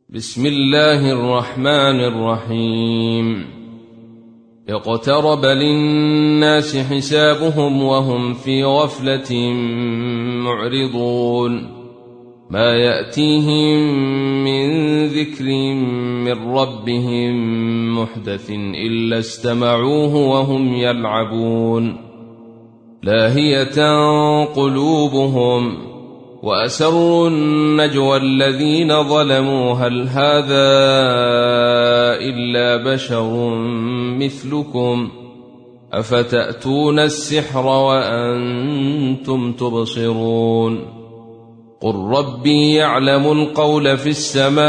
بسم الله الرحمن الرحيم. اقترب للناس حسابهم وهم في غفلة معرضون ما يأتيهم من ذكر من ربهم محدث إلا استمعوه وهم يلعبون لاهية قلوبهم وأسروا النجوى الذين ظلموا هل هذا إلا بشر مثلكم أفتأتون السحر وأنتم تبصرون قل ربي يعلم القول في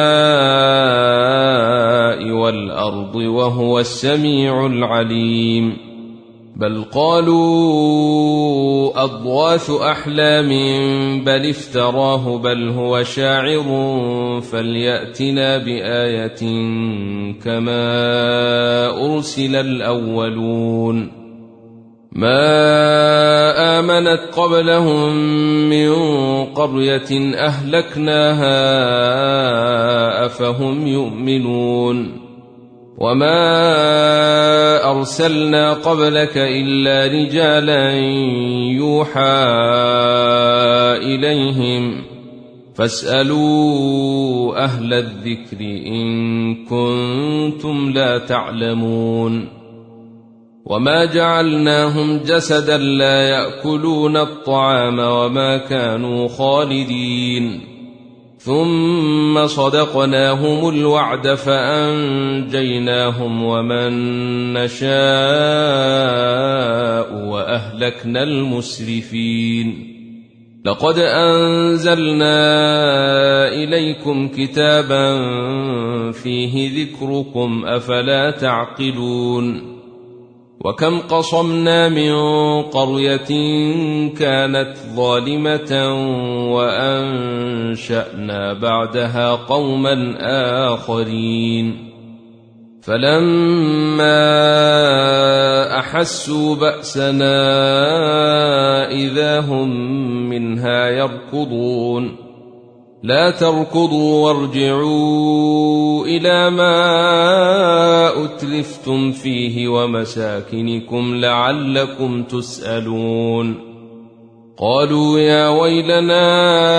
السماء والأرض وهو السميع العليم بل قالوا أضغاث أحلام بل افتراه بل هو شاعر فليأتنا بآية كما أرسل الأولون ما آمنت قبلهم من قرية أهلكناها أفهم يؤمنون وما أرسلنا قبلك إلا رجالا يوحى إليهم فاسألوا أهل الذكر إن كنتم لا تعلمون وما جعلناهم جسدا لا يأكلون الطعام وما كانوا خالدين ثم صدقناهم الوعد فأنجيناهم ومن نشاء وأهلكنا المسرفين لقد أنزلنا إليكم كتابا فيه ذكركم أفلا تعقلون وكم قصمنا من قرية كانت ظالمة وأنشأنا بعدها قوما آخرين فلما أحسوا بأسنا إذا هم منها يركضون لا تركضوا وارجعوا إلى ما أتلفتم فيه ومساكنكم لعلكم تسألون قالوا يا ويلنا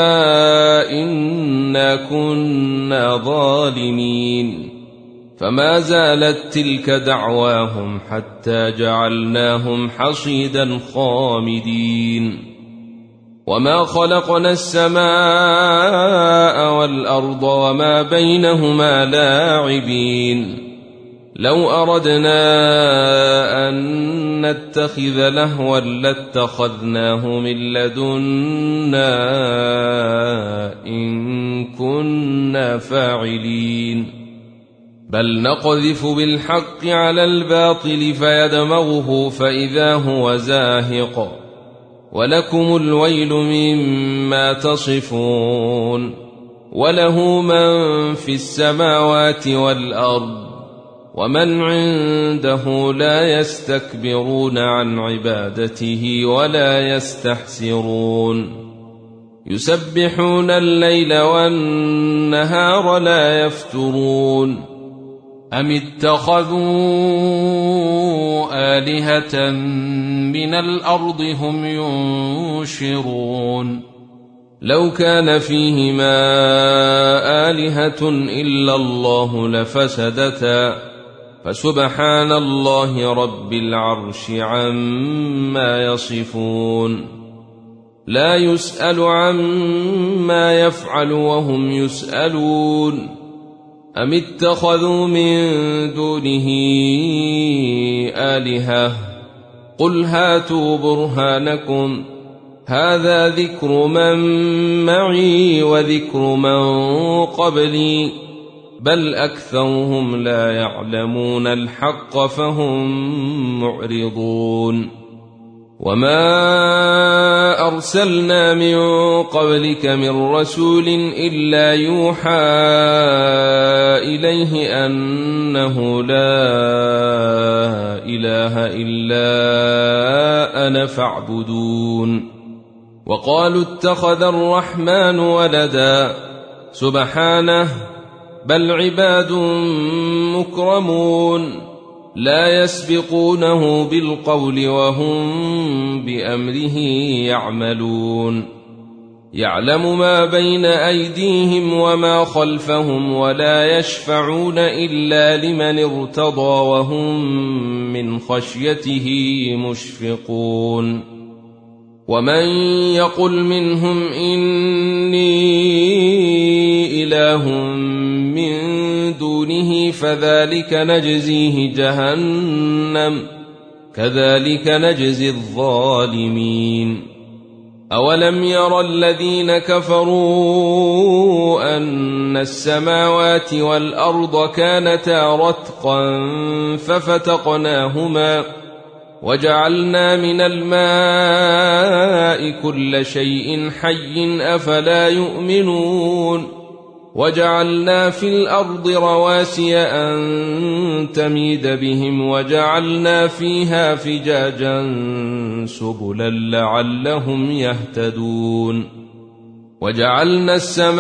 إنا كنا ظالمين فما زالت تلك دعواهم حتى جعلناهم حصيدا خامدين وما خلقنا السماء والأرض وما بينهما لاعبين لو أردنا أن نتخذ لهوا لاتخذناه من لدنا إن كنا فاعلين بل نقذف بالحق على الباطل فيدمغه فإذا هو زاهق ولكم الويل مما تصفون وله من في السماوات والأرض ومن عنده لا يستكبرون عن عبادته ولا يستحسرون يسبحون الليل والنهار لا يفترون أم اتخذوا آلهة من الأرض هم ينشرون لو كان فيهما آلهة إلا الله لفسدتا فسبحان الله رب العرش عما يصفون لا يسأل عما يفعل وهم يسألون أم اتخذوا من دونه آلهة قل هاتوا برهانكم هذا ذكر من معي وذكر من قبلي بل أكثرهم لا يعلمون الحق فهم معرضون وما أرسلنا من قبلك من رسول إلا يوحى إليه أنه لا إله إلا أنا فاعبدون وقالوا اتخذ الرحمن ولدا سبحانه بل عباد مكرمون لا يسبقونه بالقول وهم بأمره يعملون يعلم ما بين أيديهم وما خلفهم ولا يشفعون إلا لمن ارتضى وهم من خشيته مشفقون ومن يقل منهم إني إله من دونه فذلك نجزيه جهنم كذلك نجزي الظالمين أولم ير الذين كفروا أن السماوات والأرض كانتا رتقا ففتقناهما وجعلنا من الماء كل شيء حي أفلا يؤمنون وجعلنا في الأرض رواسي أن تميد بهم وجعلنا فيها فجاجا سبلا لعلهم يهتدون وجعلنا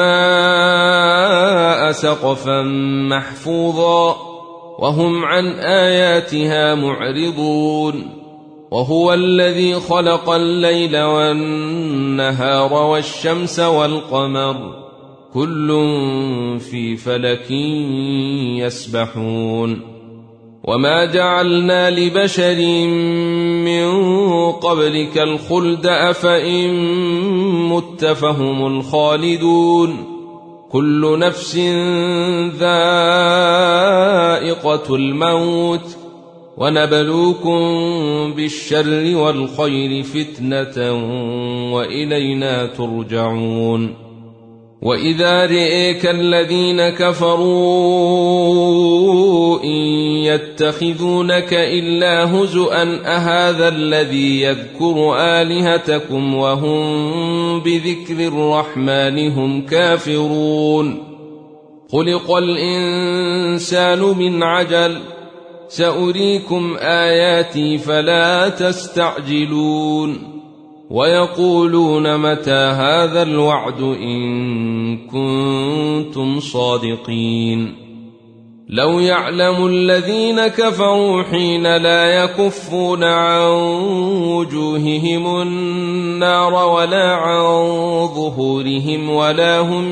السماء سقفا محفوظا وهم عن آياتها معرضون وهو الذي خلق الليل والنهار والشمس والقمر كل في فلك يسبحون وما جعلنا لبشر من قبلك الخلد أفإن مت فهم الخالدون كل نفس ذائقة الموت ونبلوكم بالشر والخير فتنة وإلينا ترجعون وإذا رئيك الذين كفروا إن يتخذونك إلا هزؤا أهذا الذي يذكر آلهتكم وهم بذكر الرحمن هم كافرون خلق الإنسان من عجل سأريكم آياتي فلا تستعجلون ويقولون متى هذا الوعد إن كنتم صادقين لو يعلم الذين كفروا حين لا يكفون عن وجوههم النار ولا عن ظهورهم ولا هم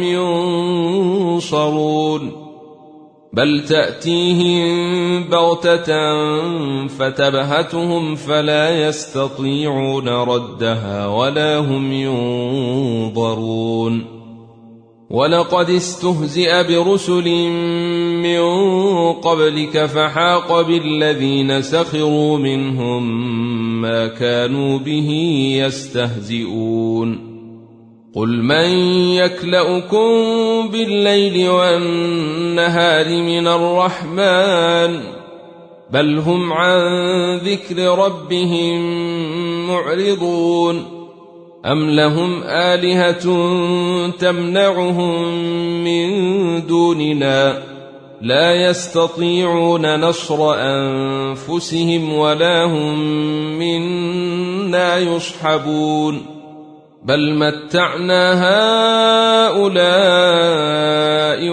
ينصرون بل تأتيهم بغتة فتبهتهم فلا يستطيعون ردها ولا هم ينظرون ولقد استهزئ برسل من قبلك فحاق بالذين سخروا منهم ما كانوا به يستهزئون قل من يكلؤكم بالليل والنهار من الرحمن بل هم عن ذكر ربهم معرضون أم لهم آلهة تمنعهم من دوننا لا يستطيعون نصر أنفسهم ولا هم منا يصحبون بل متعنا هؤلاء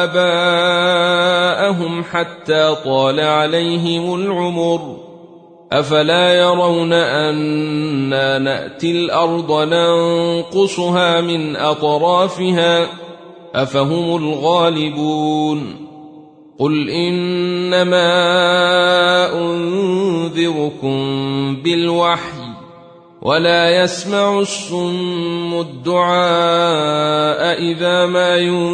وآباءهم حتى طال عليهم العمر أفلا يرون أنا نأتي الأرض ننقصها من أطرافها أفهم الغالبون قل إنما أنذركم بالوحي ولا يسمع الصم الدعاء إذا ما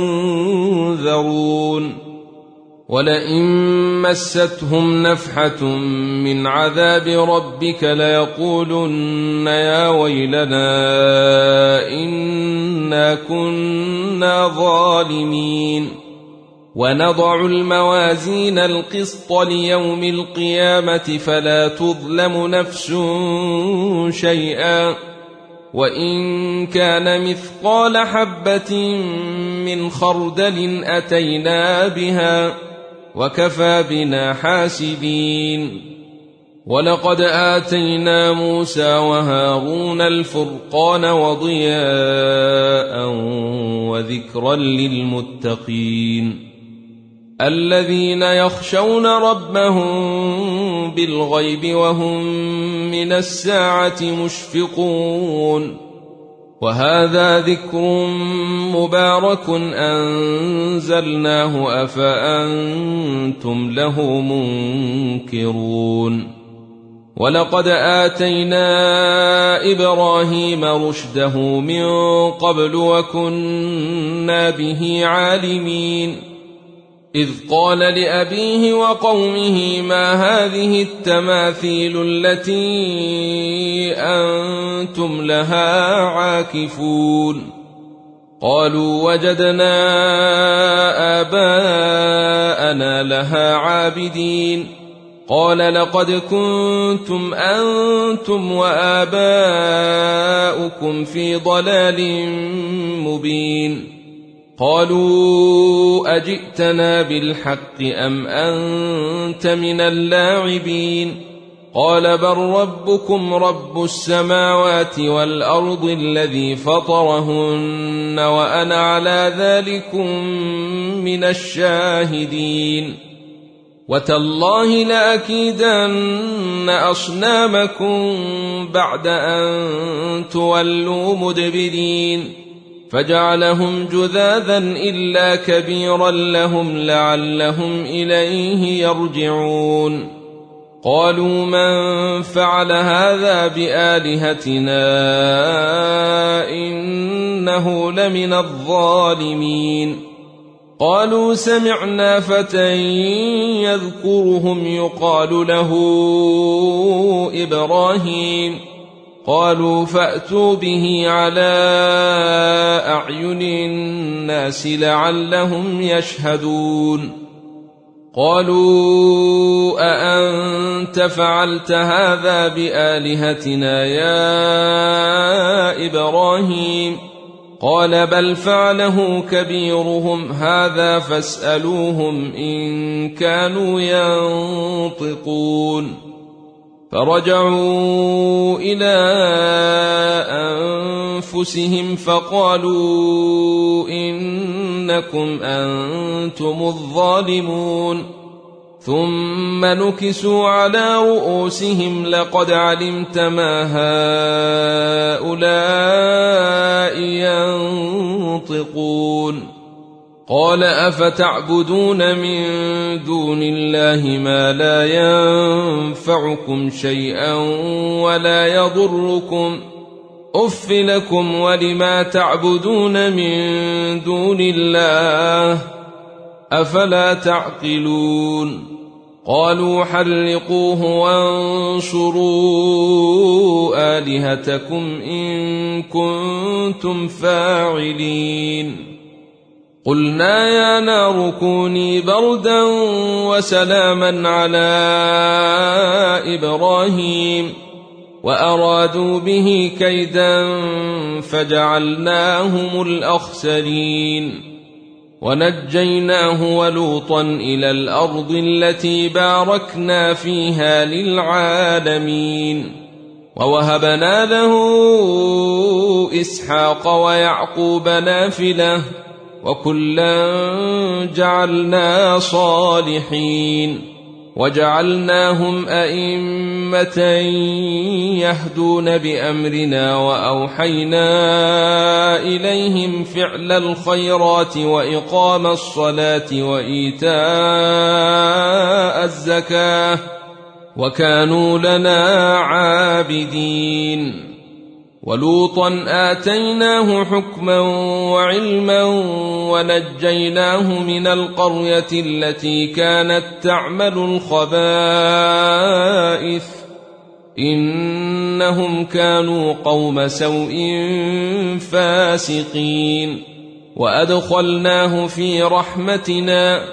ينذرون ولئن مستهم نفحة من عذاب ربك ليقولن يا ويلنا إنا كنا ظالمين ونضع الموازين القسط ليوم القيامة فلا تظلم نفس شيئا وإن كان مثقال حبة من خردل أتينا بها وكفى بنا حاسبين ولقد آتينا موسى وهارون الفرقان وضياء وذكرا للمتقين الذين يخشون ربهم بالغيب وهم من الساعة مشفقون. وهذا ذكر مبارك أنزلناه أفأنتم له منكرون. ولقد آتينا إبراهيم رشده من قبل وكنا به عالمين. إذ قال لأبيه وقومه ما هذه التماثيل التي أنتم لها عاكفون؟ قالوا وجدنا آباءنا لها عابدين. قال لقد كنتم أنتم وآباؤكم في ضلال مبين. قالوا أجئتنا بالحق أم أنت من اللاعبين؟ قال بل ربكم رب السماوات والأرض الذي فطرهن وأنا على ذلكم من الشاهدين. وتالله لأكيدن أصنامكم بعد أن تولوا مدبرين. فجعلهم جذاذا إلا كبيرا لهم لعلهم إليه يرجعون. قالوا من فعل هذا بآلهتنا إنه لمن الظالمين. قالوا سمعنا فتى يذكرهم يقال له إبراهيم. قالوا فأتوا به على أعين الناس لعلهم يشهدون. قالوا أأنت فعلت هذا بآلهتنا يا إبراهيم؟ قال بل فعله كبيرهم هذا فاسألوهم إن كانوا ينطقون. فرجعوا إلى أنفسهم فقالوا إنكم أنتم الظالمون. ثم نكسوا على رؤوسهم لقد علمت ما هؤلاء ينطقون. قال أفتعبدون من دون الله ما لا ينفعكم شيئا ولا يضركم أف لكم ولما تعبدون من دون الله أفلا تعقلون. قالوا حرقوه وانصروا آلهتكم إن كنتم فاعلين. قلنا يا نار كوني بردا وسلاما على إبراهيم وأرادوا به كيدا فجعلناهم الأخسرين. ونجيناه ولوطا إلى الأرض التي باركنا فيها للعالمين. ووهبنا له إسحاق ويعقوب نافلة وكلا جعلنا صالحين. وجعلناهم أئمة يهدون بأمرنا وأوحينا إليهم فعل الخيرات وإقام الصلاة وإيتاء الزكاة وكانوا لنا عابدين. ولوطا آتيناه حكما وعلما ونجيناه من القرية التي كانت تعمل الخبائث إنهم كانوا قوم سوء فاسقين. وأدخلناه في رحمتنا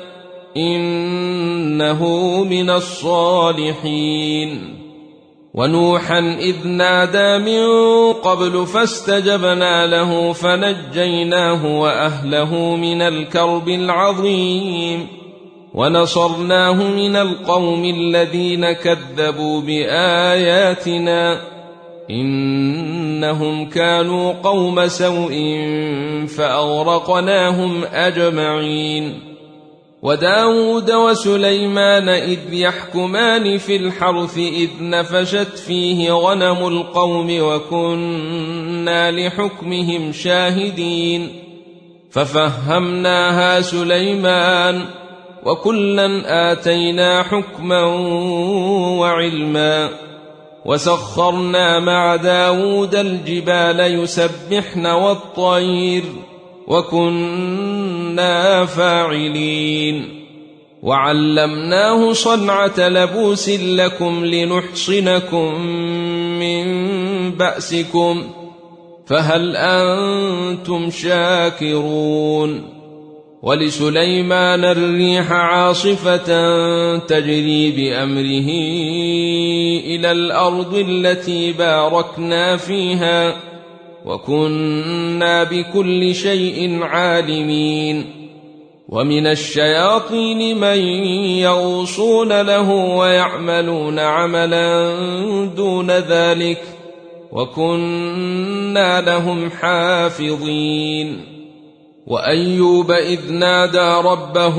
إنه من الصالحين. ونوحا إذ نادى من قبل فاستجبنا له فنجيناه وأهله من الكرب العظيم ونصرناه من القوم الذين كذبوا بآياتنا إنهم كانوا قوم سوء فأغرقناهم أجمعين. وداود وسليمان إذ يحكمان في الحرث إذ نفشت فيه غنم القوم وكنا لحكمهم شاهدين ففهمناها سليمان وكلا آتينا حكما وعلما وسخرنا مع داود الجبال يسبحن والطير وكنا فاعلين وعلمناه صنعة لبوس لكم لنحصنكم من بأسكم فهل أنتم شاكرون ولسليمان الريح عاصفة تجري بأمره إلى الأرض التي باركنا فيها وكنا بكل شيء عالمين ومن الشياطين من يغوصون له ويعملون عملا دون ذلك وكنا لهم حافظين وأيوب إذ نادى ربه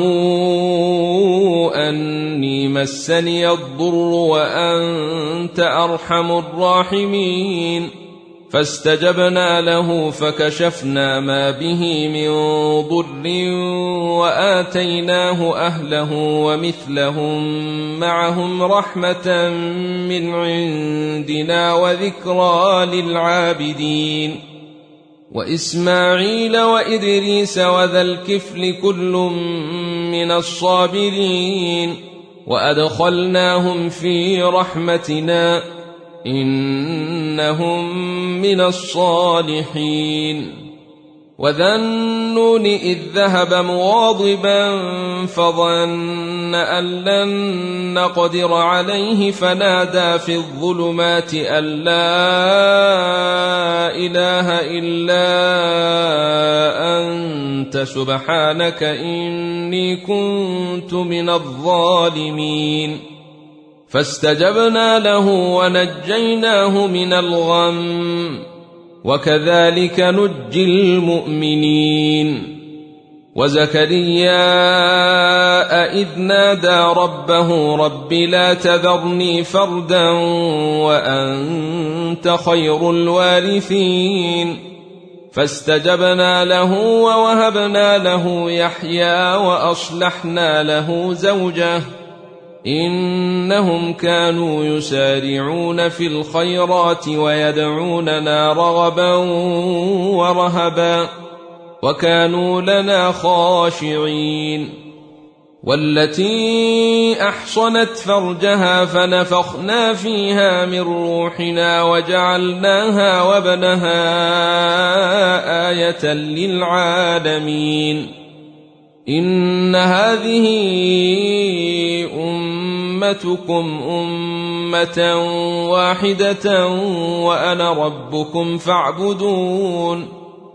أني مسني الضر وأنت أرحم الراحمين فاستجبنا له فكشفنا ما به من ضر وآتيناه أهله ومثلهم معهم رحمة من عندنا وذكرى للعابدين وإسماعيل وإدريس وذا الكفل كل من الصابرين وأدخلناهم في رحمتنا إنهم من الصالحين وذا النون إذ ذهب مغاضبا فظن أن لن نقدر عليه فنادى في الظلمات أن لا إله إلا أنت سبحانك إني كنت من الظالمين فاستجبنا له ونجيناه من الغم وكذلك نجي المؤمنين وزكريا إذ نادى ربه رب لا تذرني فردا وأنت خير الوارثين فاستجبنا له ووهبنا له يحيى وأصلحنا له زوجه إنهم كانوا يسارعون في الخيرات ويدعوننا رغبا ورهبا وكانوا لنا خاشعين والتي أحصنت فرجها فنفخنا فيها من روحنا وجعلناها وابنها آية للعالمين إن هذه أمتكم أمة واحدة وأنا ربكم فاعبدون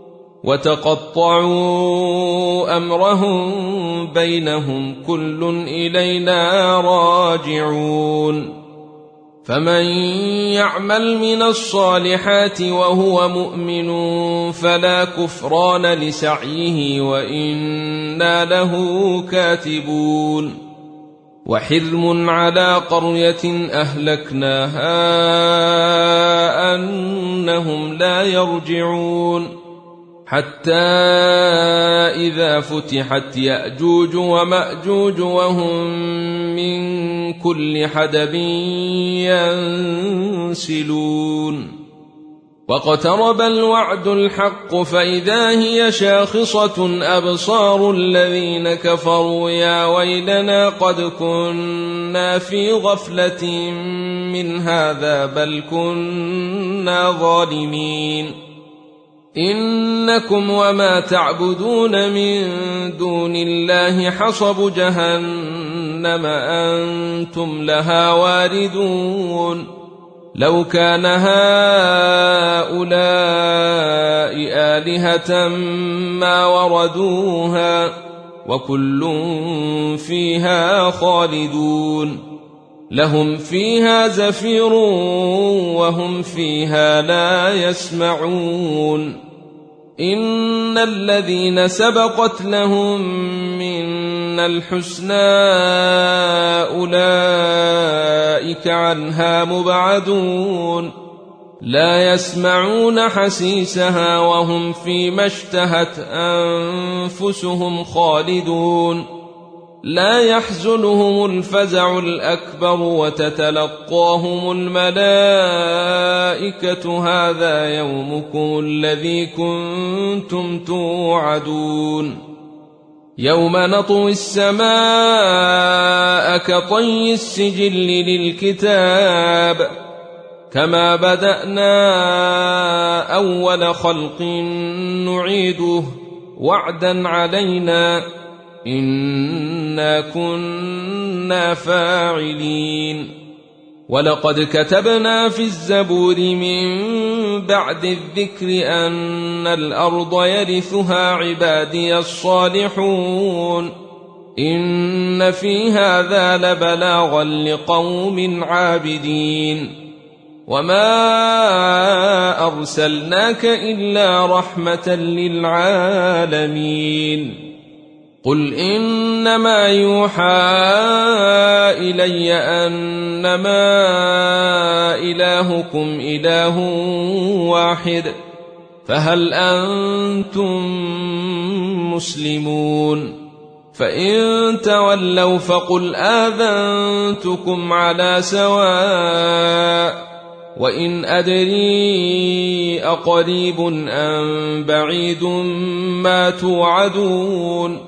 وتقطعوا أمرهم بينهم كل إلينا راجعون فمن يعمل من الصالحات وهو مؤمن فلا كفران لسعيه وإنا له كاتبون وحرم على قرية أهلكناها أنهم لا يرجعون حتى إذا فتحت يأجوج ومأجوج وهم من كل حدب ينسلون واقترب الوعد الحق فإذا هي شاخصة أبصار الذين كفروا يا ويلنا قد كنا في غفلة من هذا بل كنا ظالمين إنكم وما تعبدون من دون الله حصب جهنم أنتم لها واردون لو كان هؤلاء آلهة ما وردوها وكل فيها خالدون لهم فيها زفير وهم فيها لا يسمعون إن الذين سبقت لهم من الحسنى أولئك عنها مبعدون لا يسمعون حسيسها وهم فيما اشتهت أنفسهم خالدون لا يحزنهم الفزع الأكبر وتتلقاهم الملائكة هذا يومكم الذي كنتم توعدون يوم نطوي السماء كطي السجل للكتاب كما بدأنا أول خلق نعيده وعدا علينا إنا كنا فاعلين ولقد كتبنا في الزبور من بعد الذكر أن الأرض يرثها عبادي الصالحون إن في هذا لبلاغا لقوم عابدين وما أرسلناك إلا رحمة للعالمين قل إنما يوحى إلي أنما إلهكم إله واحد فهل أنتم مسلمون فإن تولوا فقل آذنتكم على سواء وإن أدري أقريب أم بعيد ما توعدون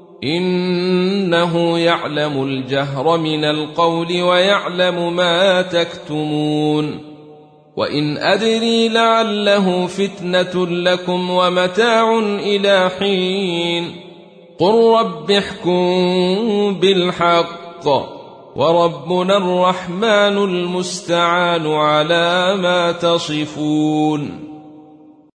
إنه يعلم الجهر من القول ويعلم ما تكتمون وإن أدري لعله فتنة لكم ومتاع إلى حين قل رب احكم بالحق وربنا الرحمن المستعان على ما تصفون